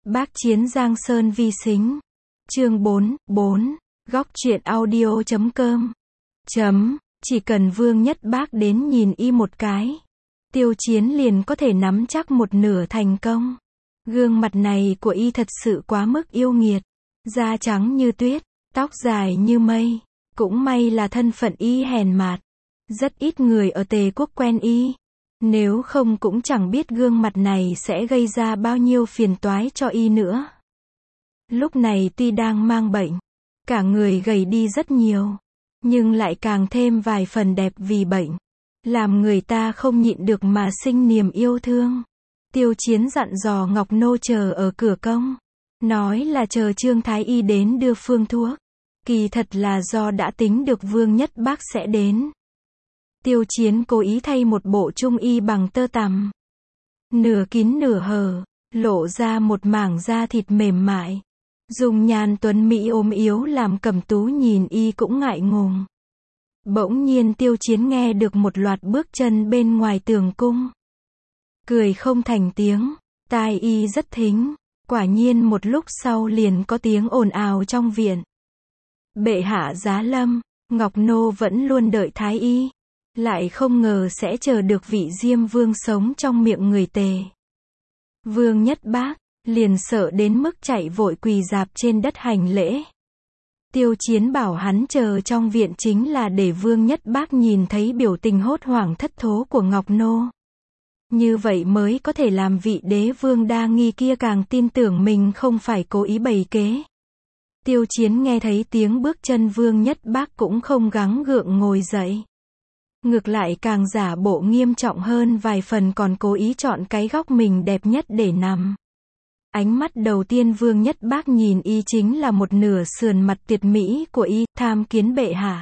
Bác chiến Giang Sơn vi sính. Chương 4, góc truyện audio.com. Chỉ cần Vương Nhất Bác đến nhìn y một cái, Tiêu Chiến liền có thể nắm chắc một nửa thành công. Gương mặt này của y thật sự quá mức yêu nghiệt. Da trắng như tuyết, tóc dài như mây. Cũng may là thân phận y hèn mạt. Rất ít người ở Tề quốc quen y. Nếu không cũng chẳng biết gương mặt này sẽ gây ra bao nhiêu phiền toái cho y nữa. Lúc này tuy đang mang bệnh, cả người gầy đi rất nhiều, nhưng lại càng thêm vài phần đẹp vì bệnh, làm người ta không nhịn được mà sinh niềm yêu thương. Tiêu Chiến dặn dò Ngọc Nô chờ ở cửa công, nói là chờ Trương Thái Y đến đưa phương thuốc. Kỳ thật là do đã tính được Vương Nhất Bác sẽ đến. Tiêu Chiến cố ý thay một bộ trung y bằng tơ tằm, nửa kín nửa hở, lộ ra một mảng da thịt mềm mại. Dùng nhan tuấn mỹ ốm yếu làm Cẩm Tú nhìn y cũng ngại ngùng. Bỗng nhiên Tiêu Chiến nghe được một loạt bước chân bên ngoài tường cung. Cười không thành tiếng, tai y rất thính. Quả nhiên một lúc sau liền có tiếng ồn ào trong viện. Bệ hạ giá lâm, Ngọc Nô vẫn luôn đợi Thái Y, lại không ngờ sẽ chờ được vị Diêm Vương sống trong miệng người Tề. Vương Nhất Bác liền sợ đến mức chạy vội quỳ rạp trên đất hành lễ. Tiêu Chiến bảo hắn chờ trong viện chính là để Vương Nhất Bác nhìn thấy biểu tình hốt hoảng thất thố của Ngọc Nô. Như vậy mới có thể làm vị đế vương đa nghi kia càng tin tưởng mình không phải cố ý bày kế. Tiêu Chiến nghe thấy tiếng bước chân Vương Nhất Bác cũng không gắng gượng ngồi dậy. Ngược lại càng giả bộ nghiêm trọng hơn vài phần, còn cố ý chọn cái góc mình đẹp nhất để nằm. Ánh mắt đầu tiên Vương Nhất Bác nhìn y chính là một nửa sườn mặt tuyệt mỹ của y, tham kiến bệ hạ.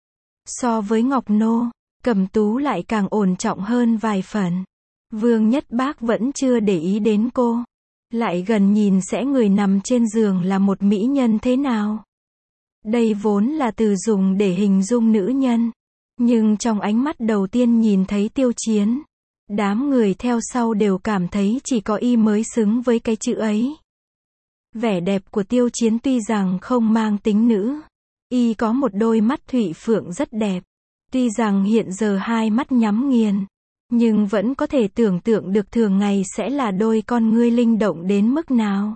So với Ngọc Nô, Cẩm Tú lại càng ổn trọng hơn vài phần. Vương Nhất Bác vẫn chưa để ý đến cô. Lại gần nhìn sẽ người nằm trên giường là một mỹ nhân thế nào. Đây vốn là từ dùng để hình dung nữ nhân. Nhưng trong ánh mắt đầu tiên nhìn thấy Tiêu Chiến, đám người theo sau đều cảm thấy chỉ có y mới xứng với cái chữ ấy. Vẻ đẹp của Tiêu Chiến tuy rằng không mang tính nữ, y có một đôi mắt thủy phượng rất đẹp. Tuy rằng hiện giờ hai mắt nhắm nghiền, nhưng vẫn có thể tưởng tượng được thường ngày sẽ là đôi con ngươi linh động đến mức nào.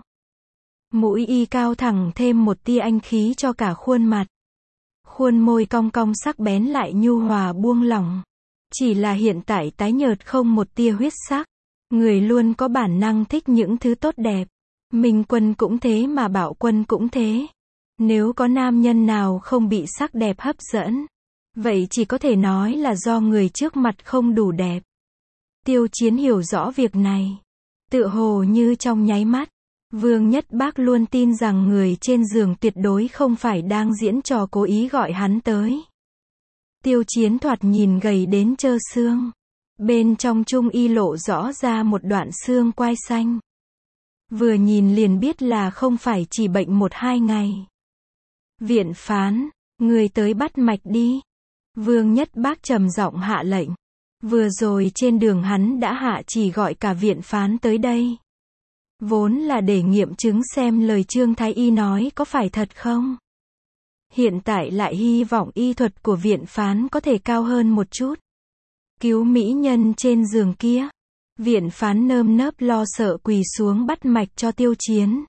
Mũi y cao thẳng thêm một tia anh khí cho cả khuôn mặt. Khuôn môi cong cong sắc bén lại nhu hòa buông lỏng. Chỉ là hiện tại tái nhợt không một tia huyết sắc. Người luôn có bản năng thích những thứ tốt đẹp. Minh Quân cũng thế mà Bảo Quân cũng thế. Nếu có nam nhân nào không bị sắc đẹp hấp dẫn, vậy chỉ có thể nói là do người trước mặt không đủ đẹp. Tiêu Chiến hiểu rõ việc này. Tựa hồ như trong nháy mắt, Vương Nhất Bác luôn tin rằng người trên giường tuyệt đối không phải đang diễn trò cố ý gọi hắn tới. Tiêu Chiến thoạt nhìn gầy đến trơ xương. Bên trong trung y lộ rõ ra một đoạn xương quai xanh. Vừa nhìn liền biết là không phải chỉ bệnh 1-2 ngày. Viện phán, người tới bắt mạch đi. Vương Nhất Bác trầm giọng hạ lệnh. Vừa rồi trên đường hắn đã hạ chỉ gọi cả viện phán tới đây. Vốn là để nghiệm chứng xem lời Trương Thái Y nói có phải thật không. Hiện tại lại hy vọng y thuật của viện phán có thể cao hơn một chút. Cứu mỹ nhân trên giường kia. Viện phán nơm nớp lo sợ quỳ xuống bắt mạch cho Tiêu Chiến.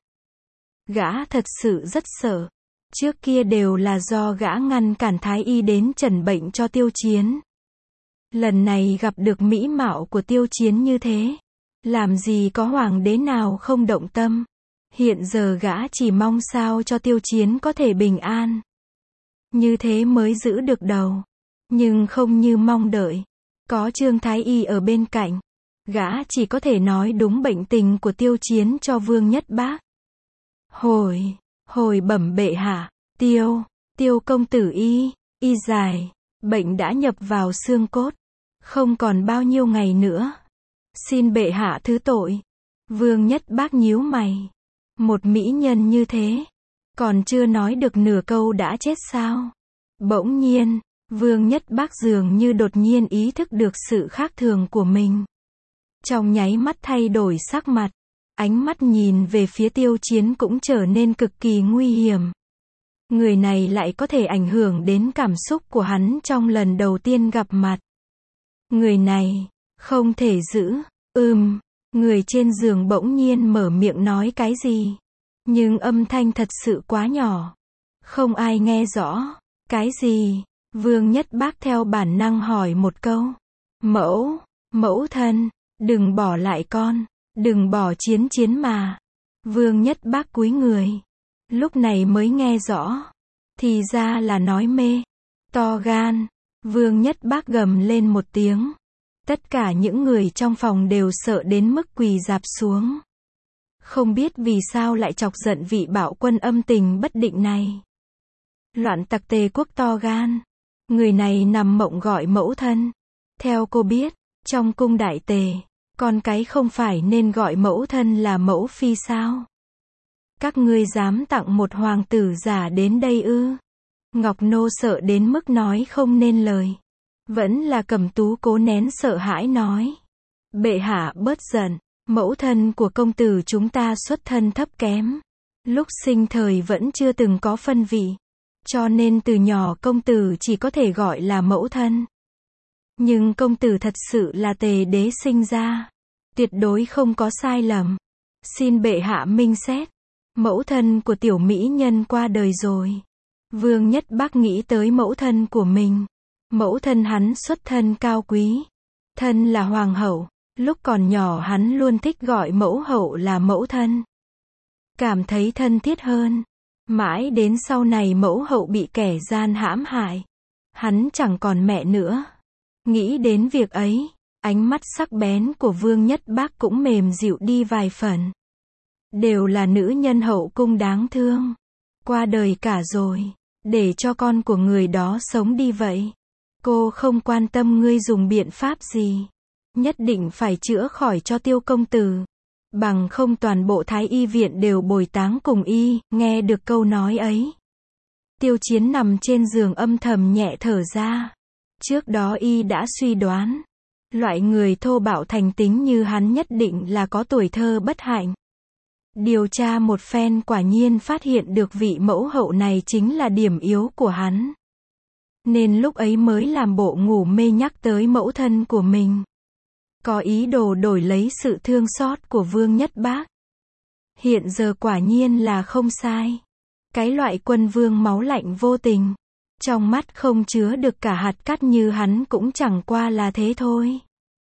Gã thật sự rất sợ. Trước kia đều là do gã ngăn cản Thái Y đến chẩn bệnh cho Tiêu Chiến. Lần này gặp được mỹ mạo của Tiêu Chiến như thế, làm gì có hoàng đế nào không động tâm. Hiện giờ gã chỉ mong sao cho Tiêu Chiến có thể bình an. Như thế mới giữ được đầu. Nhưng không như mong đợi. Có Trương Thái Y ở bên cạnh, gã chỉ có thể nói đúng bệnh tình của Tiêu Chiến cho Vương Nhất Bác. Hồi bẩm bệ hạ, Tiêu công tử y dài, bệnh đã nhập vào xương cốt, không còn bao nhiêu ngày nữa. Xin bệ hạ thứ tội. Vương Nhất Bác nhíu mày. Một mỹ nhân như thế, còn chưa nói được nửa câu đã chết sao? Bỗng nhiên, Vương Nhất Bác dường như đột nhiên ý thức được sự khác thường của mình. Trong nháy mắt thay đổi sắc mặt. Ánh mắt nhìn về phía Tiêu Chiến cũng trở nên cực kỳ nguy hiểm. Người này lại có thể ảnh hưởng đến cảm xúc của hắn trong lần đầu tiên gặp mặt. Người này, không thể giữ. Người trên giường bỗng nhiên mở miệng nói cái gì. Nhưng âm thanh thật sự quá nhỏ. Không ai nghe rõ. Cái gì? Vương Nhất Bác theo bản năng hỏi một câu. Mẫu thân, đừng bỏ lại con. Đừng bỏ Chiến mà. Vương Nhất Bác cúi người. Lúc này mới nghe rõ. Thì ra là nói mê. To gan. Vương Nhất Bác gầm lên một tiếng. Tất cả những người trong phòng đều sợ đến mức quỳ rạp xuống. Không biết vì sao lại chọc giận vị bạo quân âm tình bất định này. Loạn tặc Tề Quốc to gan. Người này nằm mộng gọi mẫu thân. Theo cô biết, trong cung đại tề, con cái không phải nên gọi mẫu thân là mẫu phi sao? Các ngươi dám tặng một hoàng tử giả đến đây ư? Ngọc Nô sợ đến mức nói không nên lời. Vẫn là Cẩm Tú cố nén sợ hãi nói. Bệ hạ bớt giận, mẫu thân của công tử chúng ta xuất thân thấp kém. Lúc sinh thời vẫn chưa từng có phân vị. Cho nên từ nhỏ công tử chỉ có thể gọi là mẫu thân. Nhưng công tử thật sự là Tề đế sinh ra. Tuyệt đối không có sai lầm. Xin bệ hạ minh xét. Mẫu thân của tiểu mỹ nhân qua đời rồi. Vương Nhất Bác nghĩ tới mẫu thân của mình. Mẫu thân hắn xuất thân cao quý. Thân là hoàng hậu. Lúc còn nhỏ hắn luôn thích gọi mẫu hậu là mẫu thân. Cảm thấy thân thiết hơn. Mãi đến sau này mẫu hậu bị kẻ gian hãm hại. Hắn chẳng còn mẹ nữa. Nghĩ đến việc ấy, ánh mắt sắc bén của Vương Nhất Bác cũng mềm dịu đi vài phần. Đều là nữ nhân hậu cung đáng thương. Qua đời cả rồi. Để cho con của người đó sống đi vậy. Cô không quan tâm ngươi dùng biện pháp gì. Nhất định phải chữa khỏi cho Tiêu công tử. Bằng không toàn bộ Thái y viện đều bồi táng cùng y. Nghe được câu nói ấy, Tiêu Chiến nằm trên giường âm thầm nhẹ thở ra. Trước đó y đã suy đoán. Loại người thô bạo thành tính như hắn nhất định là có tuổi thơ bất hạnh. Điều tra một phen quả nhiên phát hiện được vị mẫu hậu này chính là điểm yếu của hắn. Nên lúc ấy mới làm bộ ngủ mê nhắc tới mẫu thân của mình. Có ý đồ đổi lấy sự thương xót của Vương Nhất Bác. Hiện giờ quả nhiên là không sai. Cái loại quân vương máu lạnh vô tình. Trong mắt không chứa được cả hạt cát như hắn cũng chẳng qua là thế thôi.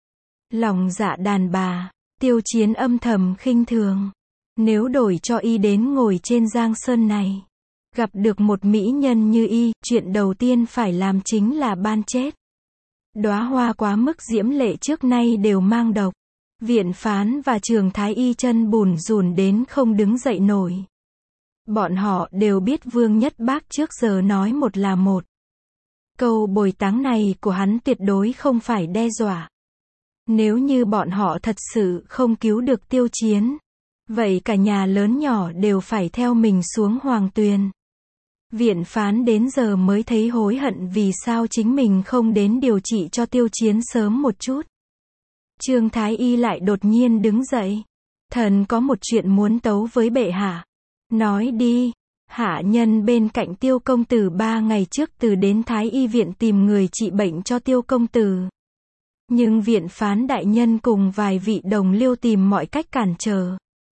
Lòng dạ đàn bà, Tiêu Chiến âm thầm khinh thường. Nếu đổi cho y đến ngồi trên giang sơn này, gặp được một mỹ nhân như y, chuyện đầu tiên phải làm chính là ban chết. Đóa hoa quá mức diễm lệ trước nay đều mang độc. Viện phán và Trường Thái y chân bùn rùn đến không đứng dậy nổi. Bọn họ đều biết Vương Nhất Bác trước giờ nói một là một. Câu bồi táng này của hắn tuyệt đối không phải đe dọa. Nếu như bọn họ thật sự không cứu được Tiêu Chiến, vậy cả nhà lớn nhỏ đều phải theo mình xuống hoàng tuyền. Viện phán đến giờ mới thấy hối hận vì sao chính mình không đến điều trị cho Tiêu Chiến sớm một chút. Trương Thái y lại đột nhiên đứng dậy. Thần có một chuyện muốn tấu với bệ hạ. Nói đi. Hạ nhân bên cạnh Tiêu công tử 3 ngày trước từ đến Thái y viện tìm người trị bệnh cho Tiêu công tử. Nhưng viện phán đại nhân cùng vài vị đồng liêu tìm mọi cách cản trở.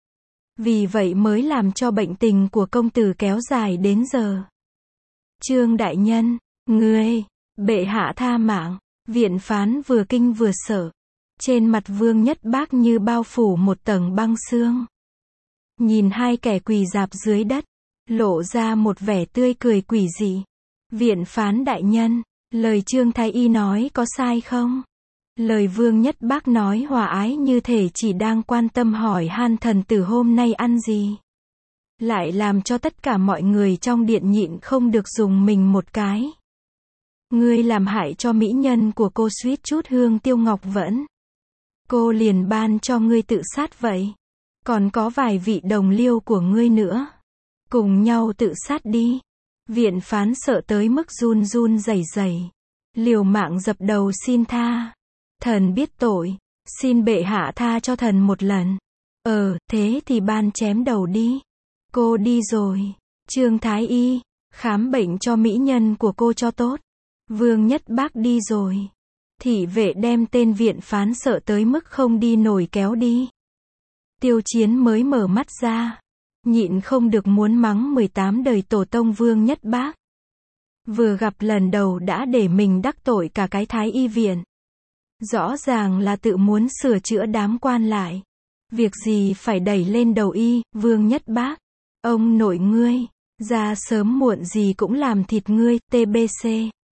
Vì vậy mới làm cho bệnh tình của công tử kéo dài đến giờ. Trương đại nhân, ngươi, bệ hạ tha mạng. Viện phán vừa kinh vừa sợ. Trên mặt Vương Nhất Bác như bao phủ một tầng băng xương. Nhìn hai kẻ quỳ rạp dưới đất, lộ ra một vẻ tươi cười quỷ dị. Viện phán đại nhân, lời Trương Thái y nói có sai không? Lời Vương Nhất Bác nói hòa ái như thể chỉ đang quan tâm hỏi han thần tử hôm nay ăn gì. Lại làm cho tất cả mọi người trong điện nhịn không được dùng mình một cái. Ngươi làm hại cho mỹ nhân của cô suýt chút hương tiêu ngọc vẫn. Cô liền ban cho ngươi tự sát vậy. Còn có vài vị đồng liêu của ngươi nữa. Cùng nhau tự sát đi. Viện phán sợ tới mức run run rẩy rẩy. Liều mạng dập đầu xin tha. Thần biết tội. Xin bệ hạ tha cho thần một lần. Thế thì ban chém đầu đi. Cô đi rồi. Trương Thái Y, khám bệnh cho mỹ nhân của cô cho tốt. Vương Nhất Bác đi rồi. Thị vệ đem tên viện phán sợ tới mức không đi nổi kéo đi. Tiêu Chiến mới mở mắt ra. Nhịn không được muốn mắng 18 đời tổ tông Vương Nhất Bác. Vừa gặp lần đầu đã để mình đắc tội cả cái Thái Y viện. Rõ ràng là tự muốn sửa chữa đám quan lại. Việc gì phải đẩy lên đầu y, Vương Nhất Bác. Ông nội ngươi, ra sớm muộn gì cũng làm thịt ngươi, TBC.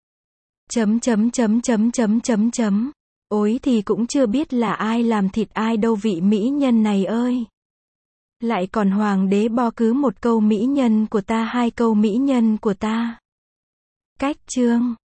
Ối thì cũng chưa biết là ai làm thịt ai đâu vị mỹ nhân này ơi. Lại còn hoàng đế bo cứ một câu mỹ nhân của ta hai câu mỹ nhân của ta. Cách chương